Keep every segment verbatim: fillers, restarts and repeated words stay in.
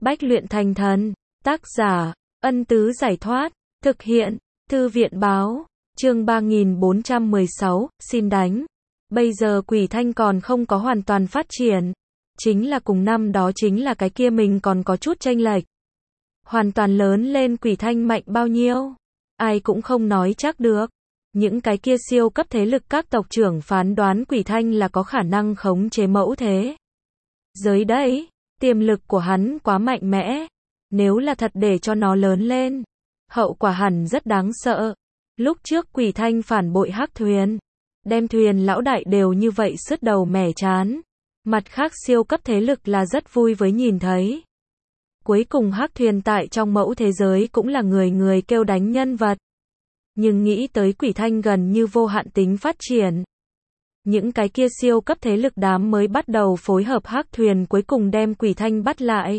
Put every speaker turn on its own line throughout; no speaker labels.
Bách luyện thành thần. Tác giả, Ân Tứ Giải Thoát. Thực hiện, Thư viện Báo. Chương ba nghìn bốn trăm mười sáu, xin đánh. Bây giờ Quỷ Thanh còn không có hoàn toàn phát triển. Chính là cùng năm đó chính là cái kia mình còn có chút chênh lệch. Hoàn toàn lớn lên Quỷ Thanh mạnh bao nhiêu? Ai cũng không nói chắc được. Những cái kia siêu cấp thế lực các tộc trưởng phán đoán Quỷ Thanh là có khả năng khống chế mẫu thế giới đấy. Tiềm lực của hắn quá mạnh mẽ. Nếu là thật để cho nó lớn lên, hậu quả hẳn rất đáng sợ. Lúc trước Quỷ Thanh phản bội Hắc Thuyền, đem Thuyền lão đại đều như vậy sứt đầu mẻ chán. Mặt khác siêu cấp thế lực là rất vui với nhìn thấy. Cuối cùng Hắc Thuyền tại trong mẫu thế giới cũng là người người kêu đánh nhân vật. Nhưng nghĩ tới Quỷ Thanh gần như vô hạn tính phát triển. Những cái kia siêu cấp thế lực đám mới bắt đầu phối hợp Hắc Thuyền cuối cùng đem Quỷ Thanh bắt lại.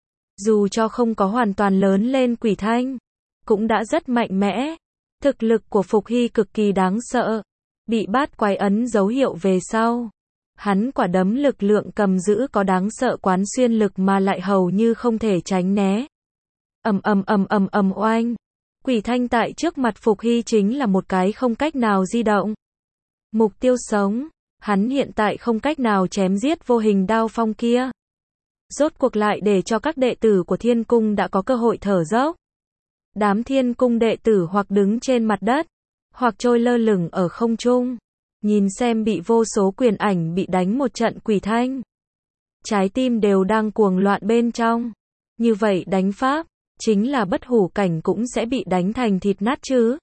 Dù cho không có hoàn toàn lớn lên Quỷ Thanh, cũng đã rất mạnh mẽ. Thực lực của Phục Hy cực kỳ đáng sợ. Bị bát quái ấn dấu hiệu về sau. Hắn quả đấm lực lượng cầm giữ có đáng sợ quán xuyên lực mà lại hầu như không thể tránh né. Ầm ầm ầm ầm ầm oanh. Quỷ Thanh tại trước mặt Phục Hy chính là một cái không cách nào di động. Mục tiêu sống, hắn hiện tại không cách nào chém giết vô hình đao phong kia. Rốt cuộc lại để cho các đệ tử của Thiên Cung đã có cơ hội thở dốc. Đám Thiên Cung đệ tử hoặc đứng trên mặt đất, hoặc trôi lơ lửng ở không trung. Nhìn xem bị vô số quyền ảnh bị đánh một trận Quỷ Thanh. Trái tim đều đang cuồng loạn bên trong. Như vậy đánh pháp, chính là bất hủ cảnh cũng sẽ bị đánh thành thịt nát chứ.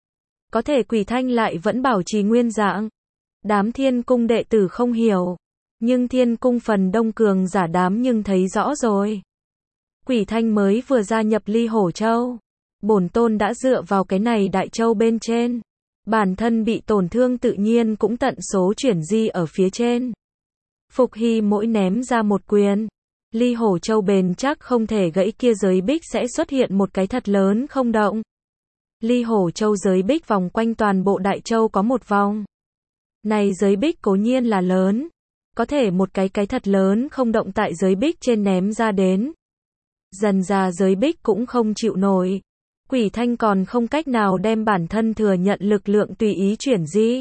Có thể Quỷ Thanh lại vẫn bảo trì nguyên dạng. Đám Thiên Cung đệ tử không hiểu. Nhưng Thiên Cung phần đông cường giả đám nhưng thấy rõ rồi. Quỷ Thanh mới vừa gia nhập Ly Hổ Châu. Bổn tôn đã dựa vào cái này đại châu bên trên. Bản thân bị tổn thương tự nhiên cũng tận số chuyển di ở phía trên. Phục Hy mỗi ném ra một quyền. Ly Hổ Châu bền chắc không thể gãy kia giới bích sẽ xuất hiện một cái thật lớn không động. Ly Hổ Châu giới bích vòng quanh toàn bộ đại châu có một vòng. Này giới bích cố nhiên là lớn. Có thể một cái cái thật lớn không động tại giới bích trên ném ra đến. Dần ra giới bích cũng không chịu nổi. Quỷ Thanh còn không cách nào đem bản thân thừa nhận lực lượng tùy ý chuyển di.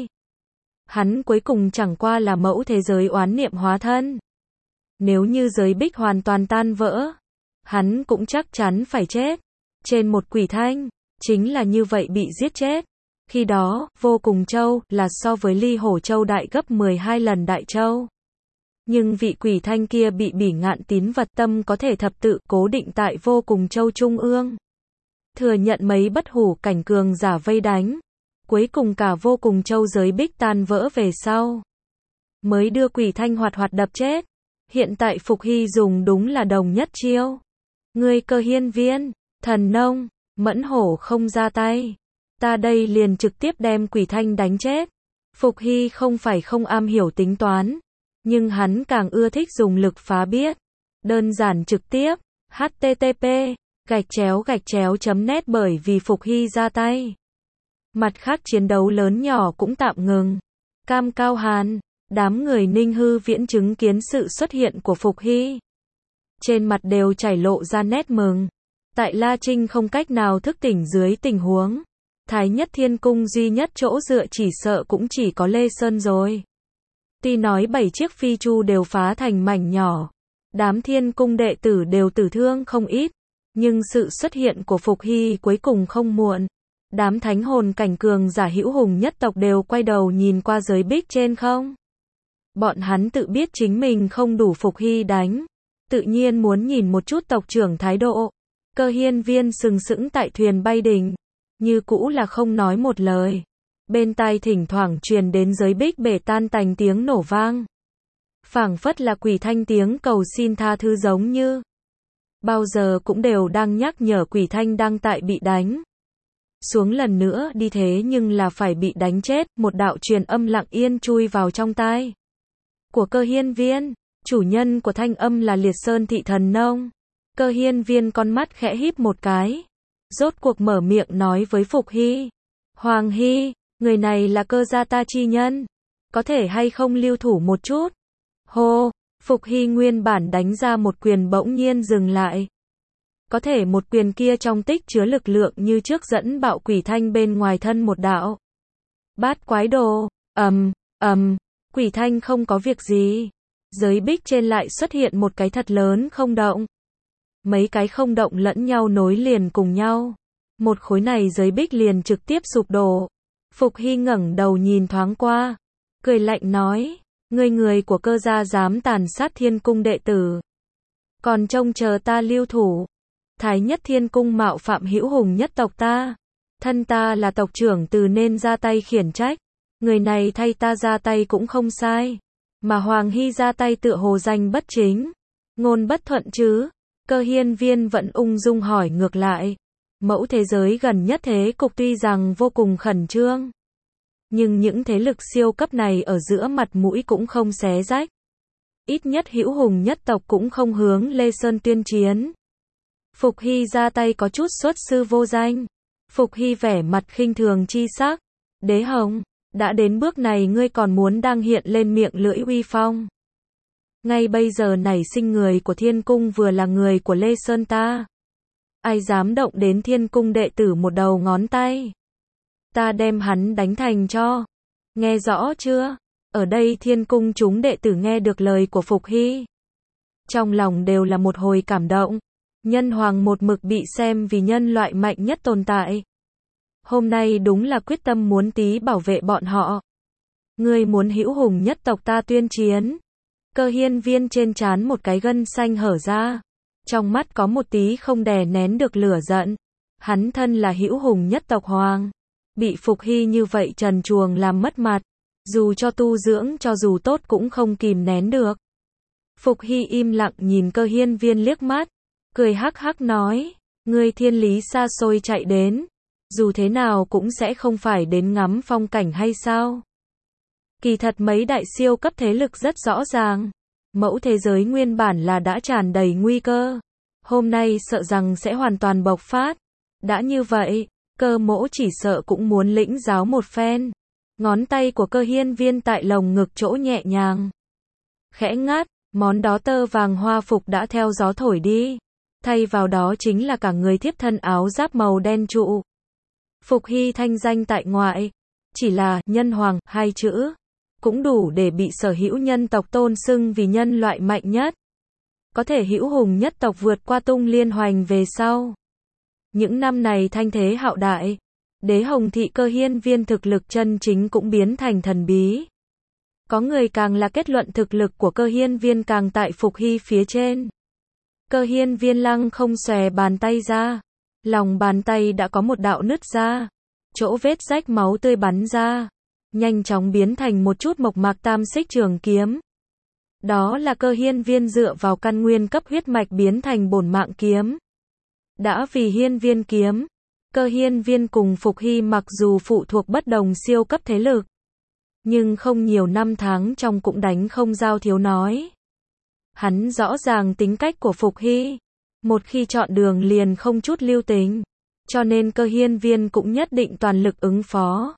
Hắn cuối cùng chẳng qua là mẫu thế giới oán niệm hóa thân. Nếu như giới bích hoàn toàn tan vỡ, hắn cũng chắc chắn phải chết. Trên một Quỷ Thanh, chính là như vậy bị giết chết. Khi đó, Vô Cùng Châu là so với Ly Hổ Châu đại gấp mười hai lần đại châu. Nhưng vị Quỷ Thanh kia bị bỉ ngạn tín vật tâm có thể thập tự cố định tại Vô Cùng Châu trung ương. Thừa nhận mấy bất hủ cảnh cường giả vây đánh. Cuối cùng cả Vô Cùng Châu giới bích tan vỡ về sau. Mới đưa Quỷ Thanh hoạt hoạt đập chết. Hiện tại Phục Hy dùng đúng là đồng nhất chiêu. Ngươi Cơ Hiên Viên, Thần Nông, Mẫn Hổ không ra tay. Ta đây liền trực tiếp đem Quỷ Thanh đánh chết. Phục Hy không phải không am hiểu tính toán. Nhưng hắn càng ưa thích dùng lực phá biết. Đơn giản trực tiếp. H T T P gạch chéo gạch chéo chấm net bởi vì Phục Hy ra tay. Mặt khác chiến đấu lớn nhỏ cũng tạm ngừng. Cam Cao Hàn, đám người Ninh Hư Viễn chứng kiến sự xuất hiện của Phục Hy. Trên mặt đều chảy lộ ra nét mừng. Tại La Trinh không cách nào thức tỉnh dưới tình huống. Thái Nhất Thiên Cung duy nhất chỗ dựa chỉ sợ cũng chỉ có Lê Sơn rồi. Tuy nói bảy chiếc phi chu đều phá thành mảnh nhỏ. Đám Thiên Cung đệ tử đều tử thương không ít. Nhưng sự xuất hiện của Phục Hy cuối cùng không muộn. Đám thánh hồn cảnh cường giả hữu hùng nhất tộc đều quay đầu nhìn qua giới bích trên không. Bọn hắn tự biết chính mình không đủ Phục Hy đánh. Tự nhiên muốn nhìn một chút tộc trưởng thái độ. Cơ Hiên Viên sừng sững tại thuyền bay đỉnh. Như cũ là không nói một lời. Bên tai thỉnh thoảng truyền đến giới bích bể tan tành tiếng nổ vang. Phảng phất là Quỷ Thanh tiếng cầu xin tha thứ giống như. Bao giờ cũng đều đang nhắc nhở Quỷ Thanh đang tại bị đánh. Xuống lần nữa đi thế nhưng là phải bị đánh chết. Một đạo truyền âm lặng yên chui vào trong tai. Của Cơ Hiên Viên. Chủ nhân của thanh âm là Liệt Sơn Thị Thần Nông. Cơ Hiên Viên con mắt khẽ híp một cái. Rốt cuộc mở miệng nói với Phục Hy. Hoàng Hy, người này là Cơ gia ta chi nhân. Có thể hay không lưu thủ một chút. Hô, Phục Hy nguyên bản đánh ra một quyền bỗng nhiên dừng lại. Có thể một quyền kia trong tích chứa lực lượng như trước dẫn bạo quỷ thanh bên ngoài thân một đạo. Bát quái đồ, ầm, ầm, quỷ thanh không có việc gì. Giới bích trên lại xuất hiện một cái thật lớn không động. Mấy cái không động lẫn nhau nối liền cùng nhau. Một khối này giới bích liền trực tiếp sụp đổ. Phục Hy ngẩng đầu nhìn thoáng qua. Cười lạnh nói, ngươi người của Cơ gia dám tàn sát Thiên Cung đệ tử. Còn trông chờ ta lưu thủ. Thái nhất Thiên Cung mạo phạm hữu hùng nhất tộc ta. Thân ta là tộc trưởng từ nên ra tay khiển trách. Người này thay ta ra tay cũng không sai. Mà Hoàng Hy ra tay tựa hồ danh bất chính. Ngôn bất thuận chứ. Cơ hiên viên vẫn ung dung hỏi ngược lại. Mẫu thế giới gần nhất thế cục tuy rằng vô cùng khẩn trương. Nhưng những thế lực siêu cấp này ở giữa mặt mũi cũng không xé rách. Ít nhất hữu hùng nhất tộc cũng không hướng Lê Sơn tuyên chiến. Phục Hy ra tay có chút xuất sư vô danh. Phục Hy vẻ mặt khinh thường chi sắc. Đế Hồng, đã đến bước này ngươi còn muốn đang hiện lên miệng lưỡi uy phong. Ngay bây giờ nảy sinh người của Thiên Cung vừa là người của Lê Sơn ta. Ai dám động đến Thiên Cung đệ tử một đầu ngón tay. Ta đem hắn đánh thành cho. Nghe rõ chưa? Ở đây Thiên Cung chúng đệ tử nghe được lời của Phục Hy. Trong lòng đều là một hồi cảm động. Nhân hoàng một mực bị xem vì nhân loại mạnh nhất tồn tại. Hôm nay đúng là quyết tâm muốn tí bảo vệ bọn họ. Ngươi muốn hữu hùng nhất tộc ta tuyên chiến. Cơ hiên viên trên trán một cái gân xanh hở ra. Trong mắt có một tí không đè nén được lửa giận. Hắn thân là hữu hùng nhất tộc hoàng. Bị Phục Hy như vậy trần truồng làm mất mặt. Dù cho tu dưỡng cho dù tốt cũng không kìm nén được. Phục Hy im lặng nhìn cơ hiên viên liếc mắt. Cười hắc hắc nói. Ngươi thiên lý xa xôi chạy đến. Dù thế nào cũng sẽ không phải đến ngắm phong cảnh hay sao? Kỳ thật mấy đại siêu cấp thế lực rất rõ ràng. Mẫu thế giới nguyên bản là đã tràn đầy nguy cơ. Hôm nay sợ rằng sẽ hoàn toàn bộc phát. Đã như vậy, Cơ mỗ chỉ sợ cũng muốn lĩnh giáo một phen. Ngón tay của cơ hiên viên tại lồng ngực chỗ nhẹ nhàng. Khẽ ngắt, món đó tơ vàng hoa phục đã theo gió thổi đi. Thay vào đó chính là cả người thiếp thân áo giáp màu đen trụ. Phục Hy thanh danh tại ngoại. Chỉ là nhân hoàng hai chữ. Cũng đủ để bị sở hữu nhân tộc tôn xưng vì nhân loại mạnh nhất. Có thể hữu hùng nhất tộc vượt qua tung liên hoành về sau. Những năm này thanh thế hạo đại. Đế Hồng thị cơ hiên viên thực lực chân chính cũng biến thành thần bí. Có người càng là kết luận thực lực của cơ hiên viên càng tại Phục Hy phía trên. Cơ hiên viên lăng không xòe bàn tay ra. Lòng bàn tay đã có một đạo nứt ra. Chỗ vết rách máu tươi bắn ra. Nhanh chóng biến thành một chút mộc mạc tam xích trường kiếm. Đó là cơ hiên viên dựa vào căn nguyên cấp huyết mạch biến thành bổn mạng kiếm. Đã vì hiên viên kiếm, cơ hiên viên cùng Phục Hy mặc dù phụ thuộc bất đồng siêu cấp thế lực. Nhưng không nhiều năm tháng trong cũng đánh không giao thiếu nói. Hắn rõ ràng tính cách của Phục Hy. Một khi chọn đường liền không chút lưu tình. Cho nên cơ hiên viên cũng nhất định toàn lực ứng phó.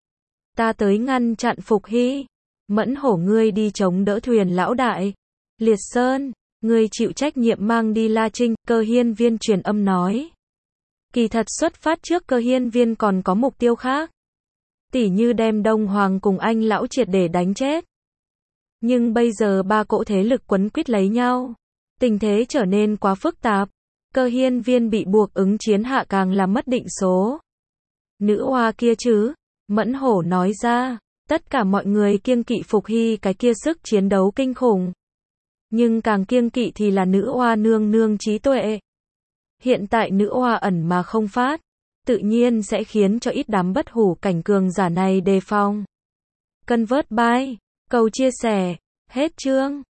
Ta tới ngăn chặn Phục Hy. Mẫn hổ ngươi đi chống đỡ thuyền lão đại. Liệt Sơn, ngươi chịu trách nhiệm mang đi La Trinh, cơ hiên viên truyền âm nói. Kỳ thật xuất phát trước cơ hiên viên còn có mục tiêu khác. Tỉ như đem Đông Hoàng cùng anh lão triệt để đánh chết. Nhưng bây giờ ba cỗ thế lực quấn quýt lấy nhau. Tình thế trở nên quá phức tạp. Cơ hiên viên bị buộc ứng chiến hạ càng là mất định số. Nữ oa kia chứ, Mẫn hổ nói ra. Tất cả mọi người kiêng kỵ Phục Hy cái kia sức chiến đấu kinh khủng. Nhưng càng kiêng kỵ thì là nữ oa nương nương trí tuệ. Hiện tại nữ oa ẩn mà không phát. Tự nhiên sẽ khiến cho ít đám bất hủ cảnh cường giả này đề phòng. Cân vớt bye. Cầu chia sẻ. Hết chương.